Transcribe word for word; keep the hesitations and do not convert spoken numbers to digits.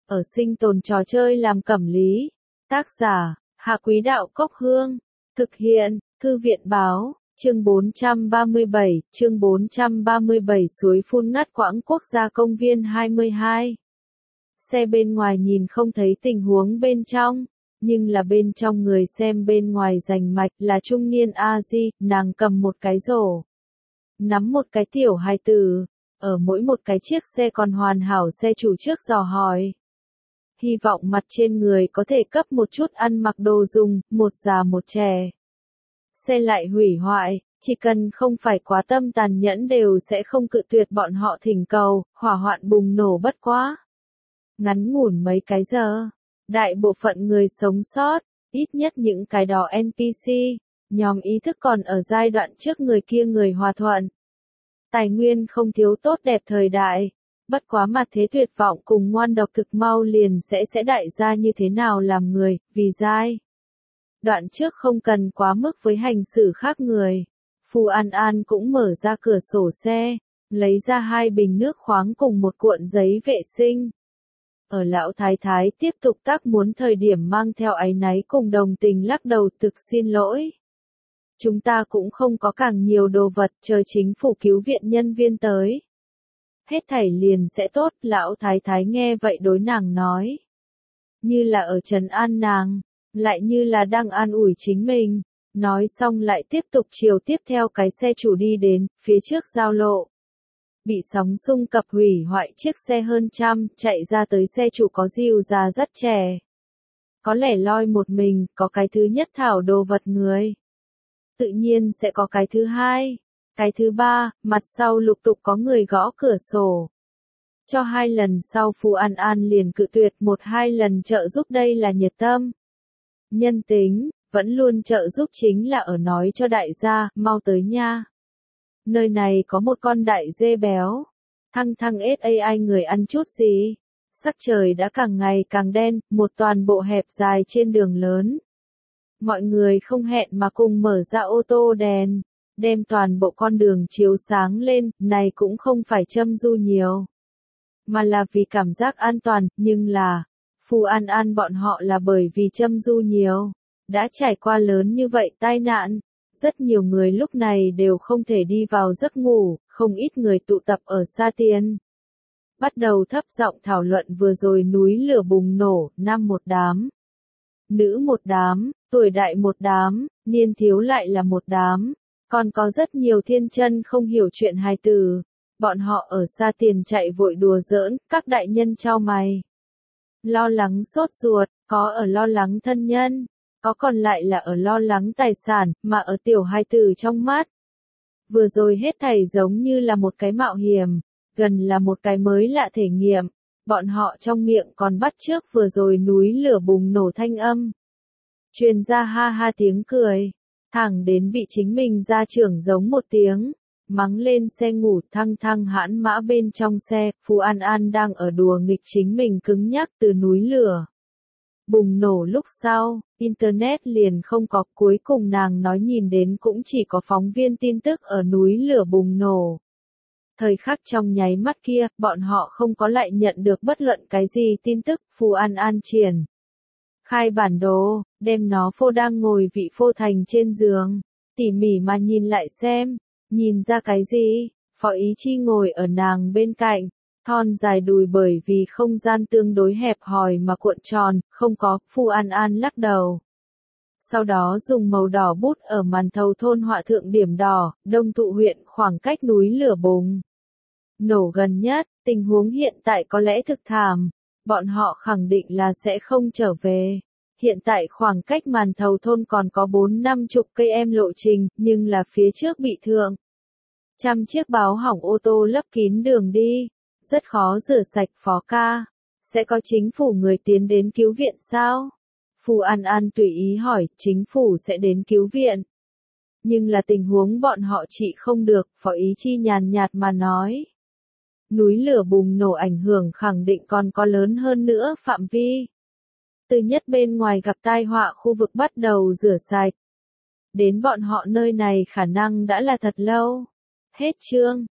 ở sinh tồn trò chơi làm cẩm lý. Tác giả, Hạ Quý Đạo Cốc Hương. Thực hiện, Thư viện Báo, chương bốn trăm ba mươi bảy, chương bốn trăm ba mươi bảy suối phun ngắt quãng quốc gia công viên hai mươi hai. Xe bên ngoài nhìn không thấy tình huống bên trong, nhưng là bên trong người xem bên ngoài rành mạch là trung niên A-di, nàng cầm một cái rổ. Nắm một cái tiểu hài tử, ở mỗi một cái chiếc xe còn hoàn hảo xe chủ trước dò hỏi. Hy vọng mặt trên người có thể cấp một chút ăn mặc đồ dùng, một già một trẻ. Xe lại hủy hoại, chỉ cần không phải quá tâm tàn nhẫn đều sẽ không cự tuyệt bọn họ thỉnh cầu, hỏa hoạn bùng nổ bất quá. Ngắn ngủn mấy cái giờ, đại bộ phận người sống sót, ít nhất những cái đó en pê xê, nhóm ý thức còn ở giai đoạn trước người kia người hòa thuận. Tài nguyên không thiếu tốt đẹp thời đại, bất quá mặt thế tuyệt vọng cùng ngoan độc thực mau liền sẽ sẽ đại gia như thế nào làm người, vì giai. Đoạn trước không cần quá mức với hành xử khác người. Phù An An cũng mở ra cửa sổ xe, lấy ra hai bình nước khoáng cùng một cuộn giấy vệ sinh. Ở lão thái thái tiếp tục tác muốn thời điểm mang theo áy náy cùng đồng tình lắc đầu thực xin lỗi. Chúng ta cũng không có càng nhiều đồ vật chờ chính phủ cứu viện nhân viên tới. Hết thảy liền sẽ tốt, lão thái thái nghe vậy đối nàng nói. Như là ở trấn an nàng, lại như là đang an ủi chính mình. Nói xong lại tiếp tục chiều tiếp theo cái xe chủ đi đến, phía trước giao lộ. Bị sóng xung cập hủy hoại chiếc xe hơn trăm, chạy ra tới xe chủ có dìu già rất trẻ. Có lẽ loi một mình, có cái thứ nhất thảo đồ vật người. Tự nhiên sẽ có cái thứ hai. Cái thứ ba, mặt sau lục tục có người gõ cửa sổ. Cho hai lần sau Phù An An liền cự tuyệt một hai lần trợ giúp đây là nhiệt tâm. Nhân tính, vẫn luôn trợ giúp chính là ở nói cho đại gia, mau tới nha. Nơi này có một con đại dê béo. Thăng thăng ét a i người ăn chút gì? Sắc trời đã càng ngày càng đen, một toàn bộ hẹp dài trên đường lớn. Mọi người không hẹn mà cùng mở ra ô tô đèn, đem toàn bộ con đường chiếu sáng lên, này cũng không phải châm du nhiều. Mà là vì cảm giác an toàn, nhưng là, Phù An An bọn họ là bởi vì châm du nhiều. Đã trải qua lớn như vậy tai nạn, rất nhiều người lúc này đều không thể đi vào giấc ngủ, không ít người tụ tập ở Sa Tiên. Bắt đầu thấp giọng thảo luận vừa rồi núi lửa bùng nổ, nam một đám, nữ một đám, tuổi đại một đám, niên thiếu lại là một đám, còn có rất nhiều thiên chân không hiểu chuyện hài tử. Bọn họ ở Sa Tiên chạy vội đùa giỡn, các đại nhân chau mày. Lo lắng sốt ruột, có ở lo lắng thân nhân. Có còn lại là ở lo lắng tài sản, mà ở tiểu hài tử trong mắt. Vừa rồi hết thảy giống như là một cái mạo hiểm, gần là một cái mới lạ thể nghiệm, bọn họ trong miệng còn bắt chước vừa rồi núi lửa bùng nổ thanh âm. Truyền ra ha ha tiếng cười, thẳng đến bị chính mình gia trưởng giống một tiếng, mắng lên xe ngủ thăng thăng hãn mã bên trong xe, Phù An An đang ở đùa nghịch chính mình cứng nhắc từ núi lửa. Bùng nổ lúc sau, Internet liền không có, cuối cùng nàng nói nhìn đến cũng chỉ có phóng viên tin tức ở núi lửa bùng nổ. Thời khắc trong nháy mắt kia, bọn họ không có lại nhận được bất luận cái gì tin tức, Phù An An triển. Khai bản đồ, đem nó phô đang ngồi vị phô thành trên giường, tỉ mỉ mà nhìn lại xem, nhìn ra cái gì, Phó Ý Chi ngồi ở nàng bên cạnh. Thon dài đùi bởi vì không gian tương đối hẹp hòi mà cuộn tròn, không có, Phù An An lắc đầu. Sau đó dùng màu đỏ bút ở màn thầu thôn họa thượng điểm đỏ, Đông Thụ huyện khoảng cách núi lửa bùng nổ gần nhất, tình huống hiện tại có lẽ thực thảm, bọn họ khẳng định là sẽ không trở về. Hiện tại khoảng cách màn thầu thôn còn có bốn năm chục cây em lộ trình, nhưng là phía trước bị thượng. Trăm chiếc báo hỏng ô tô lấp kín đường đi. Rất khó rửa sạch Phó ca. Sẽ có chính phủ người tiến đến cứu viện sao? Phù An An tùy ý hỏi, chính phủ sẽ đến cứu viện. Nhưng là tình huống bọn họ trị không được, Phó Ý Chi nhàn nhạt mà nói. Núi lửa bùng nổ ảnh hưởng khẳng định còn có lớn hơn nữa phạm vi. Từ nhất bên ngoài gặp tai họa khu vực bắt đầu rửa sạch. Đến bọn họ nơi này khả năng đã là thật lâu. Hết chương.